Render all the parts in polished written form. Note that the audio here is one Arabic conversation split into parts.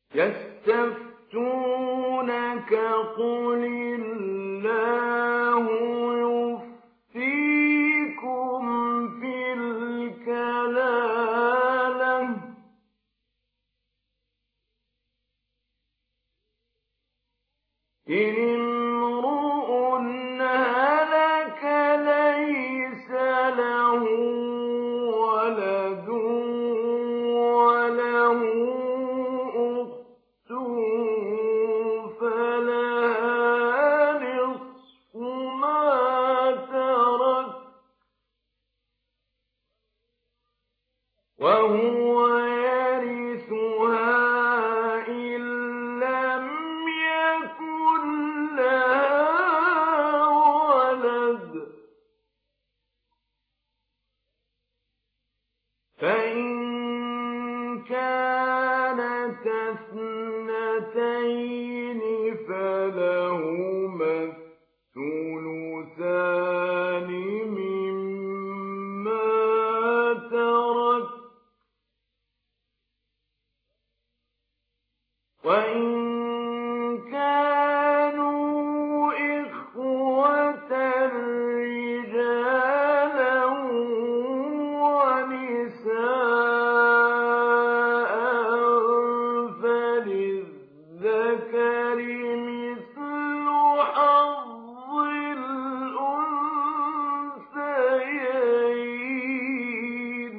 يستفتونك قل الله يفتيكم في الكلالة إن امرؤ هلك ليس له ولد وله أخت فلها نصف ما ترك وهو يرثها إن لم يكن لها ولد فإن كانت اثنتين فلهما الثلثان مما ترك وإن كانوا إخوة رجالا ونساء فللذكر مثل حظ الأنثيين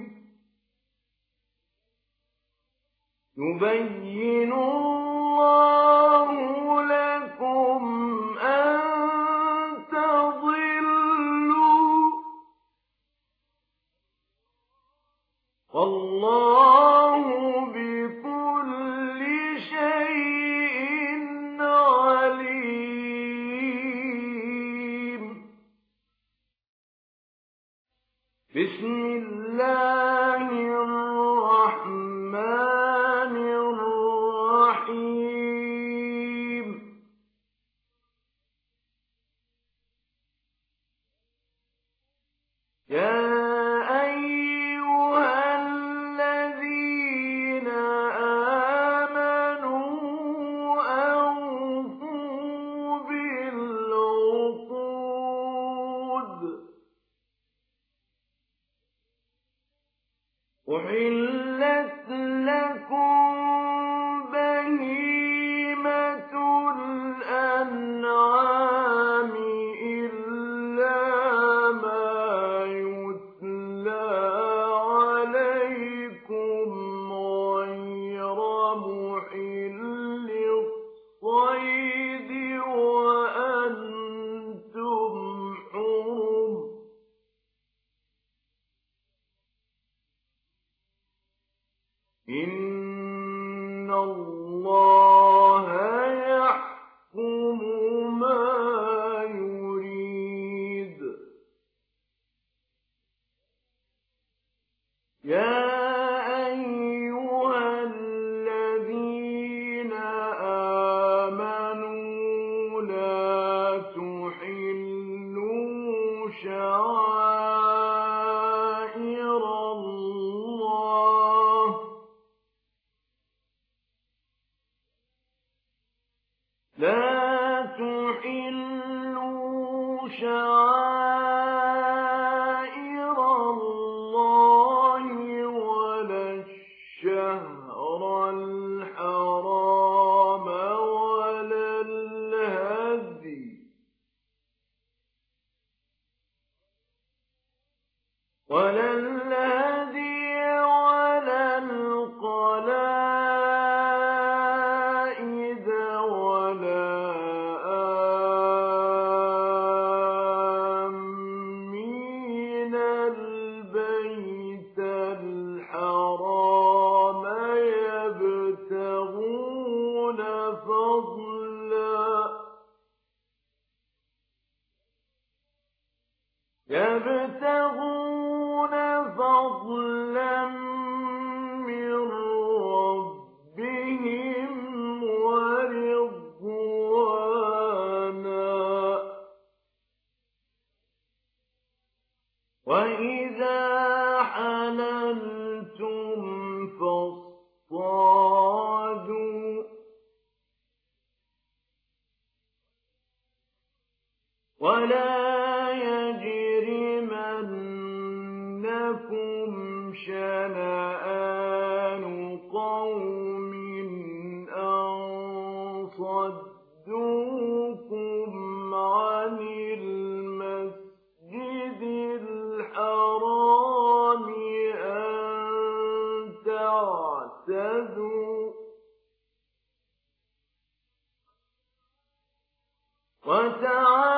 يبين الله لكم أن تضلوا والله بكل شيء عليم. بسم الله الرحمن الرحيم يا أيها الذين آمنوا أوفوا بالعقود أحلت لكم بهيمة الأنعام إلا ما يتلى عليكم غير محل الصيد وأنتم حرم إن الله يحكم ما يريد. يا أيها الذين آمنوا لا تحلوا شعائر الله لا تحلوا شعائر الله ولا الشهر الحرام ولا الهدي ولا القلائد ولا قوم أن صدوكم عن المسجد الحرام أن تعتدوا وتعالوا